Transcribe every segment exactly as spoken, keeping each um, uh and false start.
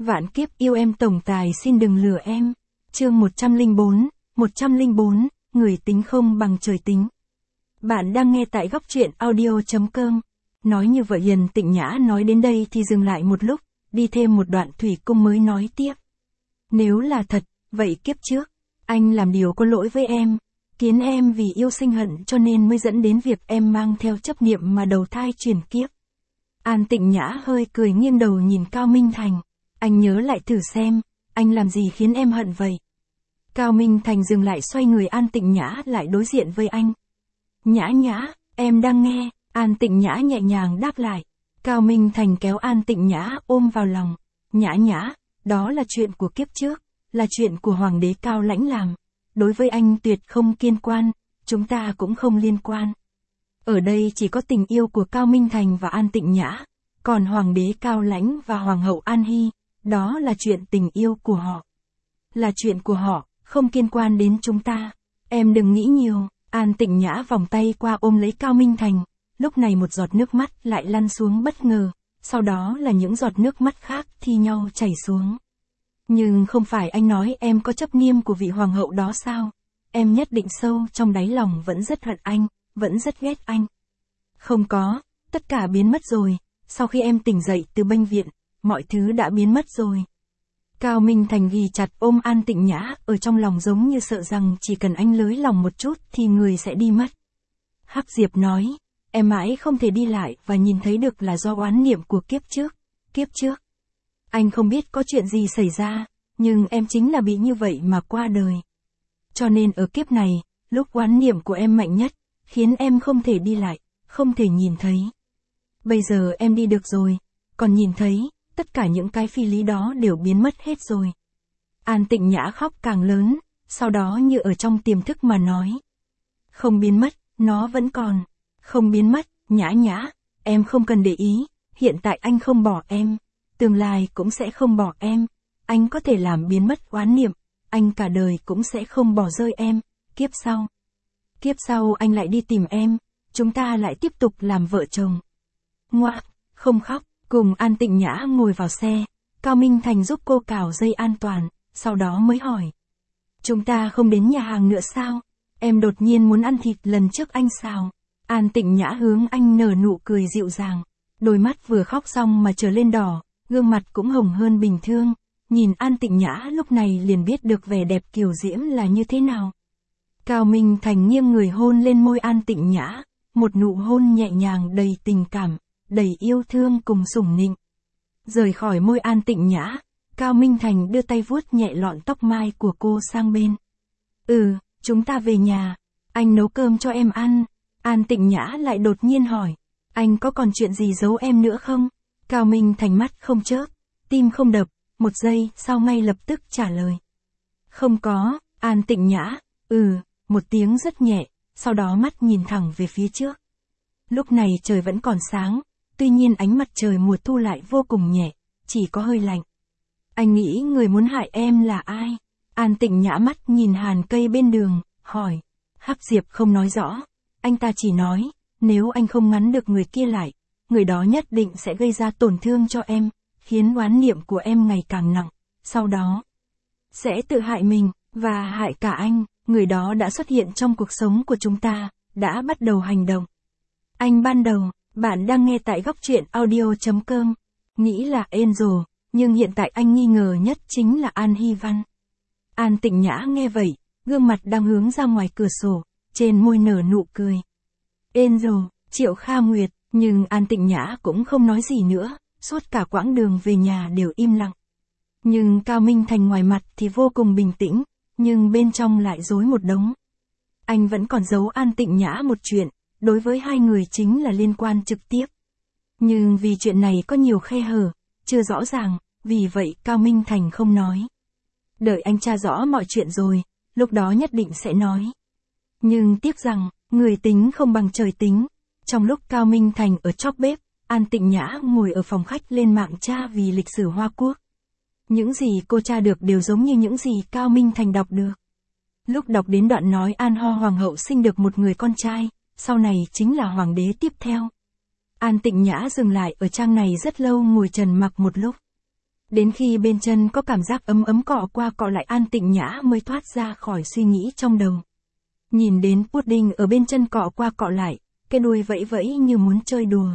Vạn kiếp yêu em tổng tài xin đừng lừa em. Chương một trăm lẻ bốn, một trăm lẻ bốn, người tính không bằng trời tính. Bạn đang nghe tại góc truyện audio chấm com. Nói như vậy Hiền Tịnh Nhã nói đến đây thì dừng lại một lúc, đi thêm một đoạn Thủy Cung mới nói tiếp. Nếu là thật, vậy kiếp trước, anh làm điều có lỗi với em, khiến em vì yêu sinh hận cho nên mới dẫn đến việc em mang theo chấp niệm mà đầu thai chuyển kiếp. An Tịnh Nhã hơi cười nghiêng đầu nhìn Cao Minh Thành. Anh nhớ lại thử xem, anh làm gì khiến em hận vậy? Cao Minh Thành dừng lại xoay người An Tịnh Nhã lại đối diện với anh. Nhã Nhã, em đang nghe, An Tịnh Nhã nhẹ nhàng đáp lại. Cao Minh Thành kéo An Tịnh Nhã ôm vào lòng. Nhã Nhã, đó là chuyện của kiếp trước, là chuyện của Hoàng đế Cao Lãnh làm. Đối với anh tuyệt không liên quan, chúng ta cũng không liên quan. Ở đây chỉ có tình yêu của Cao Minh Thành và An Tịnh Nhã, còn Hoàng đế Cao Lãnh và Hoàng hậu An Hy, đó là chuyện tình yêu của họ. Là chuyện của họ, không liên quan đến chúng ta. Em đừng nghĩ nhiều. An Tịnh Nhã vòng tay qua ôm lấy Cao Minh Thành, lúc này một giọt nước mắt lại lăn xuống bất ngờ, sau đó là những giọt nước mắt khác thi nhau chảy xuống. Nhưng không phải anh nói em có chấp niệm của vị hoàng hậu đó sao? Em nhất định sâu trong đáy lòng vẫn rất hận anh, vẫn rất ghét anh. Không có, tất cả biến mất rồi, sau khi em tỉnh dậy từ bệnh viện, mọi thứ đã biến mất rồi. Cao Minh Thành ghi chặt ôm An Tịnh Nhã ở trong lòng giống như sợ rằng chỉ cần anh lới lòng một chút thì người sẽ đi mất. Hắc Diệp nói, em mãi không thể đi lại và nhìn thấy được là do oán niệm của kiếp trước, kiếp trước. Anh không biết có chuyện gì xảy ra, nhưng em chính là bị như vậy mà qua đời. Cho nên ở kiếp này, lúc oán niệm của em mạnh nhất, khiến em không thể đi lại, không thể nhìn thấy. Bây giờ em đi được rồi, còn nhìn thấy, tất cả những cái phi lý đó đều biến mất hết rồi. An Tịnh Nhã khóc càng lớn, sau đó như ở trong tiềm thức mà nói. Không biến mất, nó vẫn còn. Không biến mất, Nhã Nhã, em không cần để ý, hiện tại anh không bỏ em, tương lai cũng sẽ không bỏ em. Anh có thể làm biến mất oán niệm, anh cả đời cũng sẽ không bỏ rơi em, kiếp sau. Kiếp sau anh lại đi tìm em, chúng ta lại tiếp tục làm vợ chồng. Ngoạ, không khóc. Cùng An Tịnh Nhã ngồi vào xe, Cao Minh Thành giúp cô cào dây an toàn, sau đó mới hỏi. Chúng ta không đến nhà hàng nữa sao? Em đột nhiên muốn ăn thịt lần trước anh xào. An Tịnh Nhã hướng anh nở nụ cười dịu dàng, đôi mắt vừa khóc xong mà trở lên đỏ, gương mặt cũng hồng hơn bình thường. Nhìn An Tịnh Nhã lúc này liền biết được vẻ đẹp kiều diễm là như thế nào. Cao Minh Thành nghiêng người hôn lên môi An Tịnh Nhã, một nụ hôn nhẹ nhàng đầy tình cảm, đầy yêu thương cùng sủng nịnh. Rời khỏi môi An Tịnh Nhã, Cao Minh Thành đưa tay vuốt nhẹ lọn tóc mai của cô sang bên. Ừ, chúng ta về nhà, anh nấu cơm cho em ăn. An Tịnh Nhã lại đột nhiên hỏi, anh có còn chuyện gì giấu em nữa không? Cao Minh Thành mắt không chớp, tim không đập, một giây sau ngay lập tức trả lời. Không có. An Tịnh Nhã, ừ, một tiếng rất nhẹ, sau đó mắt nhìn thẳng về phía trước. Lúc này trời vẫn còn sáng, tuy nhiên ánh mặt trời mùa thu lại vô cùng nhẹ, chỉ có hơi lạnh. Anh nghĩ người muốn hại em là ai? An Tịnh Nhã mắt nhìn hàn cây bên đường, hỏi. Hắc Diệp không nói rõ, anh ta chỉ nói, nếu anh không ngắn được người kia lại, người đó nhất định sẽ gây ra tổn thương cho em, khiến oán niệm của em ngày càng nặng, sau đó sẽ tự hại mình, và hại cả anh. Người đó đã xuất hiện trong cuộc sống của chúng ta, đã bắt đầu hành động. Anh ban đầu, bạn đang nghe tại góc truyện audio chấm com, nghĩ là Angel, nhưng hiện tại anh nghi ngờ nhất chính là An Hy Văn. An Tịnh Nhã nghe vậy, gương mặt đang hướng ra ngoài cửa sổ, trên môi nở nụ cười. Angel, Triệu Kha Nguyệt, nhưng An Tịnh Nhã cũng không nói gì nữa, suốt cả quãng đường về nhà đều im lặng. Nhưng Cao Minh Thành ngoài mặt thì vô cùng bình tĩnh, nhưng bên trong lại rối một đống. Anh vẫn còn giấu An Tịnh Nhã một chuyện, đối với hai người chính là liên quan trực tiếp. Nhưng vì chuyện này có nhiều khe hở, chưa rõ ràng, vì vậy Cao Minh Thành không nói. Đợi anh tra rõ mọi chuyện rồi, lúc đó nhất định sẽ nói. Nhưng tiếc rằng, người tính không bằng trời tính. Trong lúc Cao Minh Thành ở chóp bếp, An Tịnh Nhã ngồi ở phòng khách lên mạng tra vì lịch sử Hoa Quốc. Những gì cô tra được đều giống như những gì Cao Minh Thành đọc được. Lúc đọc đến đoạn nói An Ho Hoàng hậu sinh được một người con trai, sau này chính là hoàng đế tiếp theo. An Tịnh Nhã dừng lại ở trang này rất lâu ngồi trần mặc một lúc. Đến khi bên chân có cảm giác ấm ấm cọ qua cọ lại An Tịnh Nhã mới thoát ra khỏi suy nghĩ trong đầu. Nhìn đến pudding ở bên chân cọ qua cọ lại, cái đuôi vẫy vẫy như muốn chơi đùa.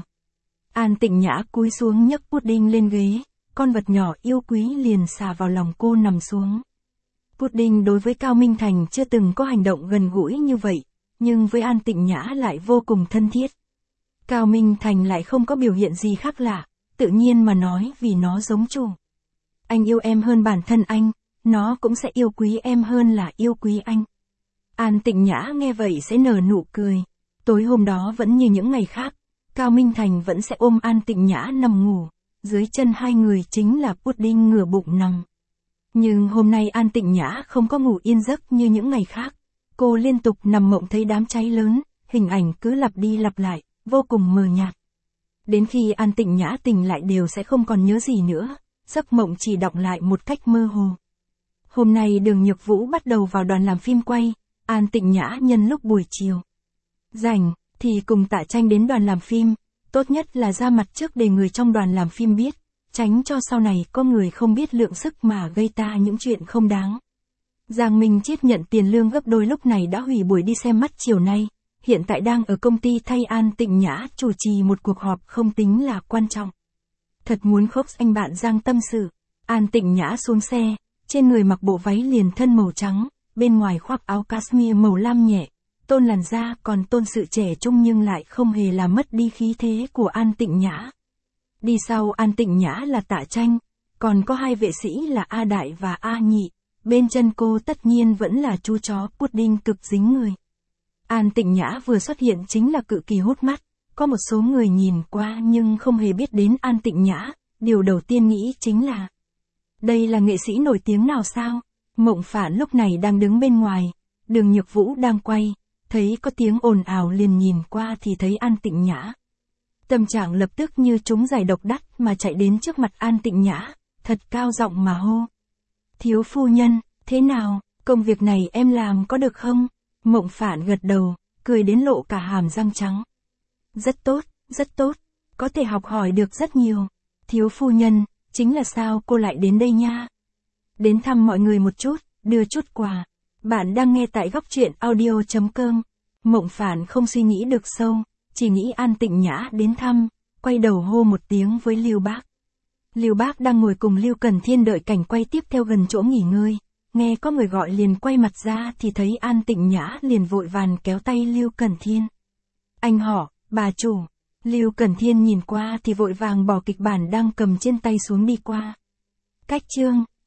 An Tịnh Nhã cúi xuống nhấc pudding lên ghế, con vật nhỏ yêu quý liền xà vào lòng cô nằm xuống. Pudding đối với Cao Minh Thành chưa từng có hành động gần gũi như vậy, nhưng với An Tịnh Nhã lại vô cùng thân thiết. Cao Minh Thành lại không có biểu hiện gì khác lạ, tự nhiên mà nói vì nó giống chủ. Anh yêu em hơn bản thân anh, nó cũng sẽ yêu quý em hơn là yêu quý anh. An Tịnh Nhã nghe vậy sẽ nở nụ cười. Tối hôm đó vẫn như những ngày khác, Cao Minh Thành vẫn sẽ ôm An Tịnh Nhã nằm ngủ, dưới chân hai người chính là pudding ngửa bụng nằm. Nhưng hôm nay An Tịnh Nhã không có ngủ yên giấc như những ngày khác, cô liên tục nằm mộng thấy đám cháy lớn, hình ảnh cứ lặp đi lặp lại, vô cùng mờ nhạt. Đến khi An Tịnh Nhã tỉnh lại đều sẽ không còn nhớ gì nữa, giấc mộng chỉ đọng lại một cách mơ hồ. Hôm nay Đường Nhược Vũ bắt đầu vào đoàn làm phim quay, An Tịnh Nhã nhân lúc buổi chiều rảnh thì cùng Tạ Tranh đến đoàn làm phim, tốt nhất là ra mặt trước để người trong đoàn làm phim biết, tránh cho sau này có người không biết lượng sức mà gây ta những chuyện không đáng. Giang Minh Chiết nhận tiền lương gấp đôi lúc này đã hủy buổi đi xem mắt chiều nay, hiện tại đang ở công ty thay An Tịnh Nhã chủ trì một cuộc họp không tính là quan trọng. Thật muốn khóc anh bạn Giang tâm sự. An Tịnh Nhã xuống xe, trên người mặc bộ váy liền thân màu trắng, bên ngoài khoác áo cashmere màu lam nhẹ, tôn làn da còn tôn sự trẻ trung nhưng lại không hề làm mất đi khí thế của An Tịnh Nhã. Đi sau An Tịnh Nhã là Tạ Tranh, còn có hai vệ sĩ là A Đại và A Nhị, bên chân cô tất nhiên vẫn là chú chó pudding cực dính người. An Tịnh Nhã vừa xuất hiện chính là cự kỳ hút mắt, có một số người nhìn qua nhưng không hề biết đến An Tịnh Nhã, điều đầu tiên nghĩ chính là đây là nghệ sĩ nổi tiếng nào sao? Mộng Phản lúc này đang đứng bên ngoài, Đường Nhược Vũ đang quay, thấy có tiếng ồn ào liền nhìn qua thì thấy An Tịnh Nhã. Tâm trạng lập tức như trúng giải độc đắc mà chạy đến trước mặt An Tịnh Nhã, thật cao giọng mà hô. Thiếu phu nhân, thế nào, công việc này em làm có được không? Mộng Phản gật đầu, cười đến lộ cả hàm răng trắng. Rất tốt, rất tốt, có thể học hỏi được rất nhiều. Thiếu phu nhân, chính là sao cô lại đến đây nha? Đến thăm mọi người một chút, đưa chút quà. Bạn đang nghe tại góc truyện audio chấm com. Mộng Phản không suy nghĩ được sâu, chỉ nghĩ An Tịnh Nhã đến thăm, quay đầu hô một tiếng với Lưu Bác. Lưu Bác đang ngồi cùng Lưu Cần Thiên đợi cảnh quay tiếp theo gần chỗ nghỉ ngơi, nghe có người gọi liền quay mặt ra thì thấy An Tịnh Nhã liền vội vàng kéo tay Lưu Cần Thiên. Anh họ, bà chủ. Lưu Cần Thiên nhìn qua thì vội vàng bỏ kịch bản đang cầm trên tay xuống đi qua. Cách chương